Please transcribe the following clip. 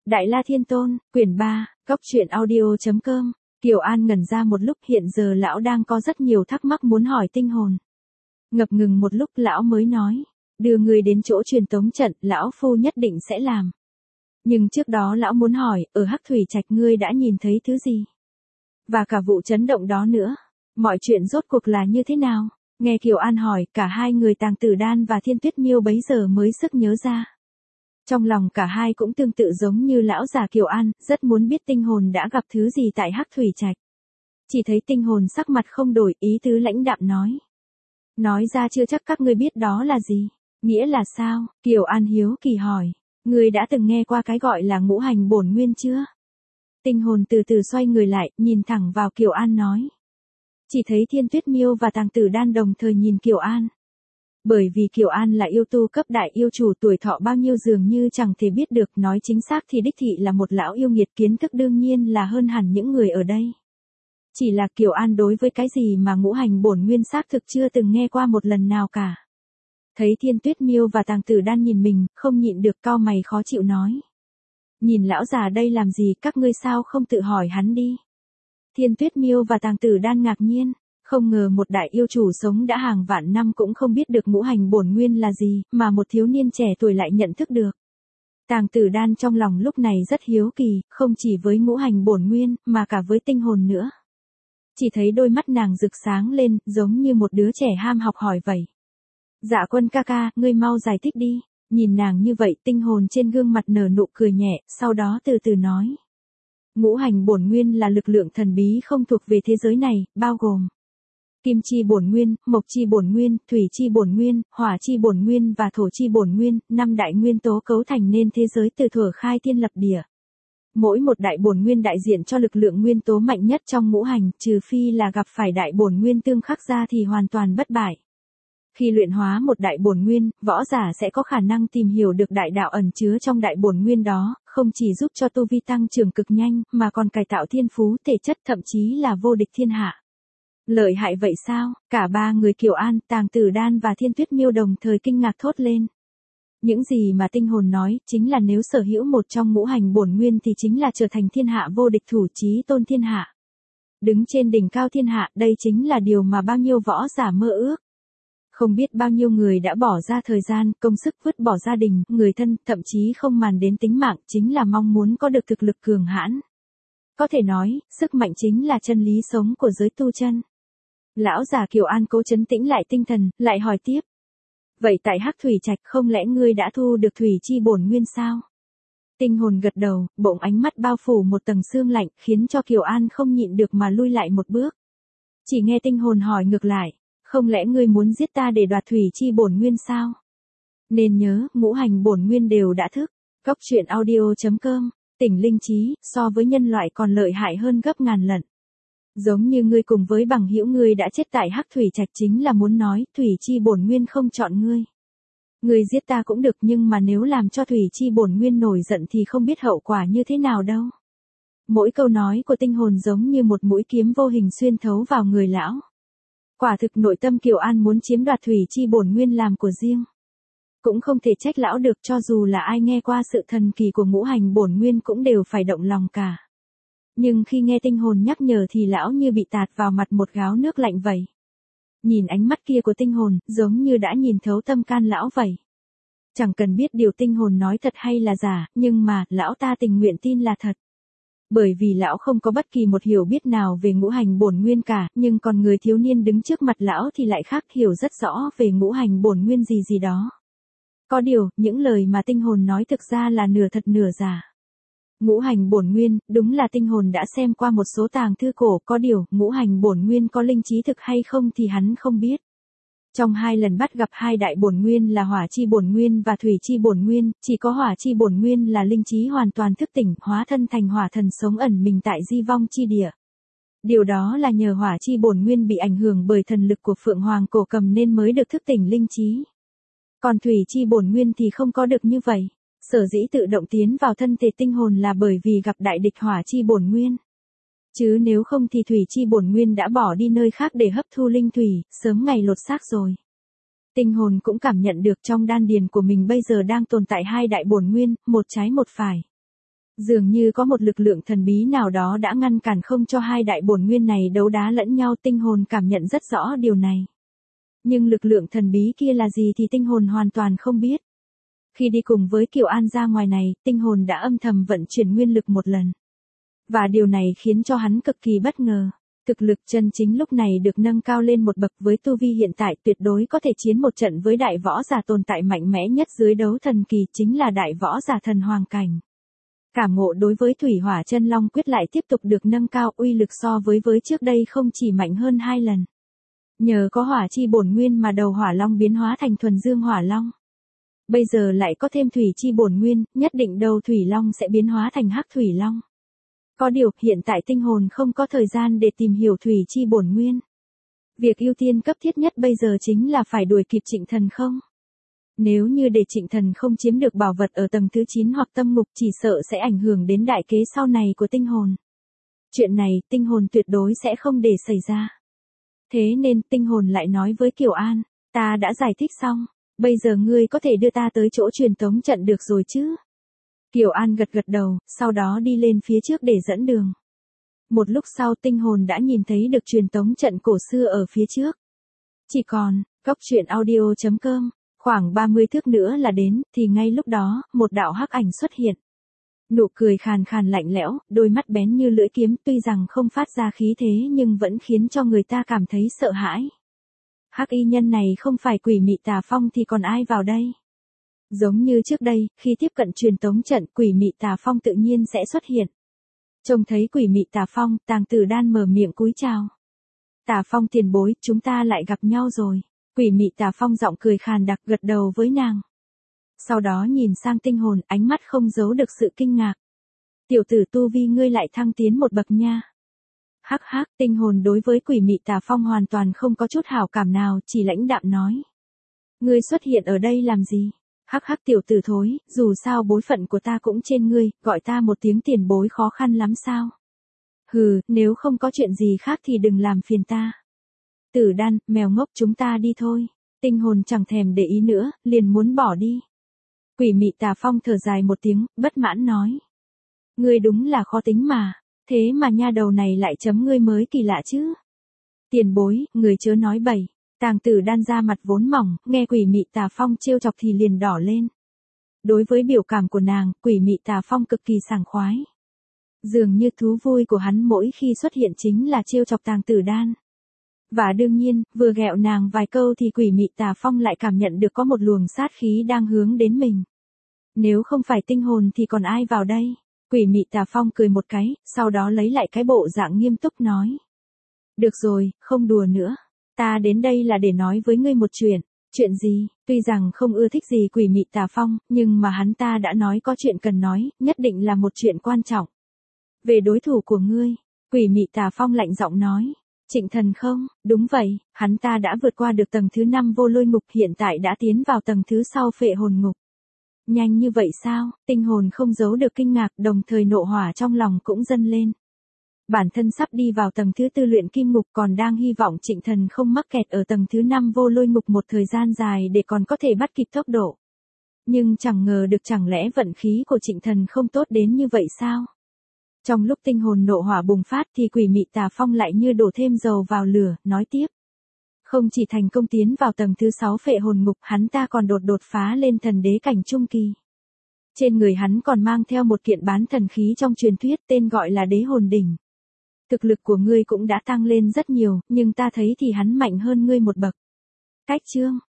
Đại La Thiên Tôn, quyển 3, Góc truyện audio.com. Kiều An ngẩn ra một lúc, hiện giờ lão đang có rất nhiều thắc mắc muốn hỏi tinh hồn. Ngập ngừng một lúc lão mới nói, đưa người đến chỗ truyền tống trận, lão phu nhất định sẽ làm. Nhưng trước đó lão muốn hỏi, ở Hắc Thủy Trạch ngươi đã nhìn thấy thứ gì? Và cả vụ chấn động đó nữa. Mọi chuyện rốt cuộc là như thế nào? Nghe Kiều An hỏi, cả hai người Tàng Tử Đan và Thiên Tuyết Miêu bấy giờ mới sực nhớ ra. Trong lòng cả hai cũng tương tự giống như lão già Kiều An, rất muốn biết tinh hồn đã gặp thứ gì tại Hắc Thủy Trạch. Chỉ thấy tinh hồn sắc mặt không đổi, ý tứ lãnh đạm nói. Nói ra chưa chắc các ngươi biết đó là gì. Nghĩa là sao? Kiều An hiếu kỳ hỏi. Ngươi đã từng nghe qua cái gọi là ngũ hành bổn nguyên chưa? Tinh hồn từ từ xoay người lại, nhìn thẳng vào Kiều An nói. Chỉ thấy Thiên Tuyết Miêu và Tàng Tử Đan đồng thời nhìn Kiều An. Bởi vì Kiều An là yêu tu cấp đại yêu chủ, tuổi thọ bao nhiêu dường như chẳng thể biết được, nói chính xác thì đích thị là một lão yêu nghiệt, kiến thức đương nhiên là hơn hẳn những người ở đây. Chỉ là Kiều An đối với cái gì mà ngũ hành bổn nguyên xác thực chưa từng nghe qua một lần nào cả. Thấy Thiên Tuyết Miêu và Tàng Tử Đan nhìn mình, không nhịn được cau mày khó chịu nói. Nhìn lão già đây làm gì, các ngươi sao không tự hỏi hắn đi. Thiên Tuyết Miêu và Tàng Tử Đan ngạc nhiên. Không ngờ một đại yêu chủ sống đã hàng vạn năm cũng không biết được ngũ hành bổn nguyên là gì, mà một thiếu niên trẻ tuổi lại nhận thức được. Tàng Tử Đan trong lòng lúc này rất hiếu kỳ, không chỉ với ngũ hành bổn nguyên, mà cả với tinh hồn nữa. Chỉ thấy đôi mắt nàng rực sáng lên, giống như một đứa trẻ ham học hỏi vậy. Dạ Quân ca ca, ngươi mau giải thích đi. Nhìn nàng như vậy, tinh hồn trên gương mặt nở nụ cười nhẹ, sau đó từ từ nói. Ngũ hành bổn nguyên là lực lượng thần bí không thuộc về thế giới này, bao gồm Kim chi bổn nguyên, mộc chi bổn nguyên, thủy chi bổn nguyên, hỏa chi bổn nguyên và thổ chi bổn nguyên, 5 đại nguyên tố cấu thành nên thế giới từ thuở khai thiên lập địa. Mỗi một đại bổn nguyên đại diện cho lực lượng nguyên tố mạnh nhất trong ngũ hành, trừ phi là gặp phải đại bổn nguyên tương khắc ra thì hoàn toàn bất bại. Khi luyện hóa một đại bổn nguyên, võ giả sẽ có khả năng tìm hiểu được đại đạo ẩn chứa trong đại bổn nguyên đó, không chỉ giúp cho tu vi tăng trưởng cực nhanh, mà còn cải tạo thiên phú, thể chất, thậm chí là vô địch thiên hạ. Lợi hại vậy sao? Cả ba người Kiều An, Tàng Tử Đan và Thiên Tuyết Miêu đồng thời kinh ngạc thốt lên. Những gì mà tinh hồn nói, chính là nếu sở hữu một trong ngũ hành bổn nguyên thì chính là trở thành thiên hạ vô địch, thủ chí tôn thiên hạ. Đứng trên đỉnh cao thiên hạ, đây chính là điều mà bao nhiêu võ giả mơ ước. Không biết bao nhiêu người đã bỏ ra thời gian, công sức, vứt bỏ gia đình, người thân, thậm chí không màng đến tính mạng, chính là mong muốn có được thực lực cường hãn. Có thể nói, sức mạnh chính là chân lý sống của giới tu chân. Lão già Kiều An cố trấn tĩnh lại tinh thần, lại hỏi tiếp. Vậy tại Hắc Thủy Trạch không lẽ ngươi đã thu được thủy chi bổn nguyên sao? Tinh hồn gật đầu, bỗng ánh mắt bao phủ một tầng sương lạnh, khiến cho Kiều An không nhịn được mà lui lại một bước. Chỉ nghe tinh hồn hỏi ngược lại, không lẽ ngươi muốn giết ta để đoạt thủy chi bổn nguyên sao? Nên nhớ, ngũ hành bổn nguyên đều đã thức. Góc truyện audio.com, tỉnh linh trí, so với nhân loại còn lợi hại hơn gấp ngàn lần. Giống như ngươi cùng với bằng hữu ngươi đã chết tại Hắc Thủy Trạch, chính là muốn nói, thủy chi bổn nguyên không chọn ngươi. Ngươi giết ta cũng được, nhưng mà nếu làm cho thủy chi bổn nguyên nổi giận thì không biết hậu quả như thế nào đâu. Mỗi câu nói của tinh hồn giống như một mũi kiếm vô hình xuyên thấu vào người lão. Quả thực nội tâm Kiều An muốn chiếm đoạt thủy chi bổn nguyên làm của riêng. Cũng không thể trách lão được, cho dù là ai nghe qua sự thần kỳ của ngũ hành bổn nguyên cũng đều phải động lòng cả. Nhưng khi nghe tinh hồn nhắc nhở thì lão như bị tạt vào mặt một gáo nước lạnh vậy. Nhìn ánh mắt kia của tinh hồn, giống như đã nhìn thấu tâm can lão vậy. Chẳng cần biết điều tinh hồn nói thật hay là giả, nhưng mà, lão ta tình nguyện tin là thật. Bởi vì lão không có bất kỳ một hiểu biết nào về ngũ hành bổn nguyên cả, nhưng còn người thiếu niên đứng trước mặt lão thì lại khác, hiểu rất rõ về ngũ hành bổn nguyên gì gì đó. Có điều, những lời mà tinh hồn nói thực ra là nửa thật nửa giả. Ngũ hành bổn nguyên, đúng là tinh hồn đã xem qua một số tàng thư cổ, có điều, ngũ hành bổn nguyên có linh trí thực hay không thì hắn không biết. Trong 2 lần bắt gặp 2 đại bổn nguyên là hỏa chi bổn nguyên và thủy chi bổn nguyên, chỉ có hỏa chi bổn nguyên là linh trí hoàn toàn thức tỉnh, hóa thân thành hỏa thần sống ẩn mình tại di vong chi địa. Điều đó là nhờ hỏa chi bổn nguyên bị ảnh hưởng bởi thần lực của Phượng Hoàng Cổ Cầm nên mới được thức tỉnh linh trí. Còn thủy chi bổn nguyên thì không có được như vậy. Sở dĩ tự động tiến vào thân thể tinh hồn là bởi vì gặp đại địch hỏa chi bổn nguyên. Chứ nếu không thì thủy chi bổn nguyên đã bỏ đi nơi khác để hấp thu linh thủy, sớm ngày lột xác rồi. Tinh hồn cũng cảm nhận được trong đan điền của mình bây giờ đang tồn tại 2 đại bổn nguyên, một trái một phải. Dường như có một lực lượng thần bí nào đó đã ngăn cản không cho hai đại bổn nguyên này đấu đá lẫn nhau, tinh hồn cảm nhận rất rõ điều này. Nhưng lực lượng thần bí kia là gì thì tinh hồn hoàn toàn không biết. Khi đi cùng với Kiều An ra ngoài này, tinh hồn đã âm thầm vận chuyển nguyên lực một lần. Và điều này khiến cho hắn cực kỳ bất ngờ. Thực lực chân chính lúc này được nâng cao lên một bậc, với tu vi hiện tại tuyệt đối có thể chiến một trận với đại võ giả tồn tại mạnh mẽ nhất dưới đấu thần kỳ, chính là đại võ giả thần hoàng cảnh. Cảm ngộ đối với thủy hỏa chân long quyết lại tiếp tục được nâng cao, uy lực so với trước đây không chỉ mạnh hơn 2 lần. Nhờ có hỏa chi bổn nguyên mà đầu hỏa long biến hóa thành thuần dương hỏa long. Bây giờ lại có thêm thủy chi bổn nguyên, nhất định đầu thủy long sẽ biến hóa thành hắc thủy long. Có điều, hiện tại tinh hồn không có thời gian để tìm hiểu thủy chi bổn nguyên. Việc ưu tiên cấp thiết nhất bây giờ chính là phải đuổi kịp Trịnh Thần Không. Nếu như để Trịnh Thần Không chiếm được bảo vật ở tầng thứ 9 hoặc tâm ngục, chỉ sợ sẽ ảnh hưởng đến đại kế sau này của tinh hồn. Chuyện này, tinh hồn tuyệt đối sẽ không để xảy ra. Thế nên, tinh hồn lại nói với Kiều An, ta đã giải thích xong, bây giờ ngươi có thể đưa ta tới chỗ truyền tống trận được rồi chứ? Kiều An gật gật đầu, sau đó đi lên phía trước để dẫn đường. Một lúc sau tinh hồn đã nhìn thấy được truyền tống trận cổ xưa ở phía trước. Chỉ còn, cốc truyện audio.com, khoảng 30 thước nữa là đến, thì ngay lúc đó, một đạo hắc ảnh xuất hiện. Nụ cười khàn khàn lạnh lẽo, đôi mắt bén như lưỡi kiếm, tuy rằng không phát ra khí thế nhưng vẫn khiến cho người ta cảm thấy sợ hãi. Hắc y nhân này không phải Quỷ Mị Tà Phong thì còn ai vào đây? Giống như trước đây, khi tiếp cận truyền tống trận, Quỷ Mị Tà Phong tự nhiên sẽ xuất hiện. Trông thấy Quỷ Mị Tà Phong, Tàng Tử Đan mở miệng cúi chào. Tà Phong tiền bối, chúng ta lại gặp nhau rồi. Quỷ Mị Tà Phong giọng cười khàn đặc gật đầu với nàng. Sau đó nhìn sang tinh hồn, ánh mắt không giấu được sự kinh ngạc. Tiểu tử tu vi ngươi lại thăng tiến một bậc nha. Hắc hắc, tinh hồn đối với Quỷ Mị Tà Phong hoàn toàn không có chút hảo cảm nào, chỉ lãnh đạm nói. Ngươi xuất hiện ở đây làm gì? Hắc hắc tiểu tử thối, dù sao bối phận của ta cũng trên ngươi, gọi ta một tiếng tiền bối khó khăn lắm sao? Hừ, nếu không có chuyện gì khác thì đừng làm phiền ta. Tử Đan, mèo ngốc, chúng ta đi thôi. Tinh hồn chẳng thèm để ý nữa, liền muốn bỏ đi. Quỷ Mị Tà Phong thở dài một tiếng, bất mãn nói. Ngươi đúng là khó tính mà, thế mà nha đầu này lại chấm ngươi mới kỳ lạ chứ. Tiền bối, người chớ nói bậy. Tàng Tử Đan ra mặt vốn mỏng, nghe Quỷ Mị Tà Phong trêu chọc thì liền đỏ lên. Đối với biểu cảm của nàng, Quỷ Mị Tà Phong cực kỳ sảng khoái. Dường như thú vui của hắn mỗi khi xuất hiện chính là trêu chọc Tàng Tử Đan. Và đương nhiên, vừa ghẹo nàng vài câu thì Quỷ Mị Tà Phong lại cảm nhận được có một luồng sát khí đang hướng đến mình. Nếu không phải tinh hồn thì còn ai vào đây? Quỷ Mị Tà Phong cười một cái, sau đó lấy lại cái bộ dạng nghiêm túc nói. Được rồi, không đùa nữa. Ta đến đây là để nói với ngươi một chuyện. Chuyện gì? Tuy rằng không ưa thích gì Quỷ Mị Tà Phong, nhưng mà hắn ta đã nói có chuyện cần nói, nhất định là một chuyện quan trọng. Về đối thủ của ngươi, Quỷ Mị Tà Phong lạnh giọng nói. Trịnh Thần Không, đúng vậy, hắn ta đã vượt qua được tầng thứ 5 vô lôi ngục, hiện tại đã tiến vào tầng thứ sau phệ hồn ngục. Nhanh như vậy sao? Tinh hồn không giấu được kinh ngạc, đồng thời nộ hỏa trong lòng cũng dâng lên. Bản thân sắp đi vào tầng thứ 4 luyện kim ngục, còn đang hy vọng Trịnh Thần Không mắc kẹt ở tầng thứ 5 vô lôi ngục một thời gian dài để còn có thể bắt kịp tốc độ. Nhưng chẳng ngờ được, chẳng lẽ vận khí của Trịnh Thần Không tốt đến như vậy sao? Trong lúc tinh hồn nộ hỏa bùng phát thì Quỷ Mị Tà Phong lại như đổ thêm dầu vào lửa, nói tiếp. Không chỉ thành công tiến vào tầng thứ 6 phệ hồn ngục, hắn ta còn đột phá lên thần đế cảnh trung kỳ. Trên người hắn còn mang theo một kiện bán thần khí trong truyền thuyết, tên gọi là Đế Hồn Đỉnh. Thực lực của ngươi cũng đã tăng lên rất nhiều, nhưng ta thấy thì hắn mạnh hơn ngươi một bậc. Cách chương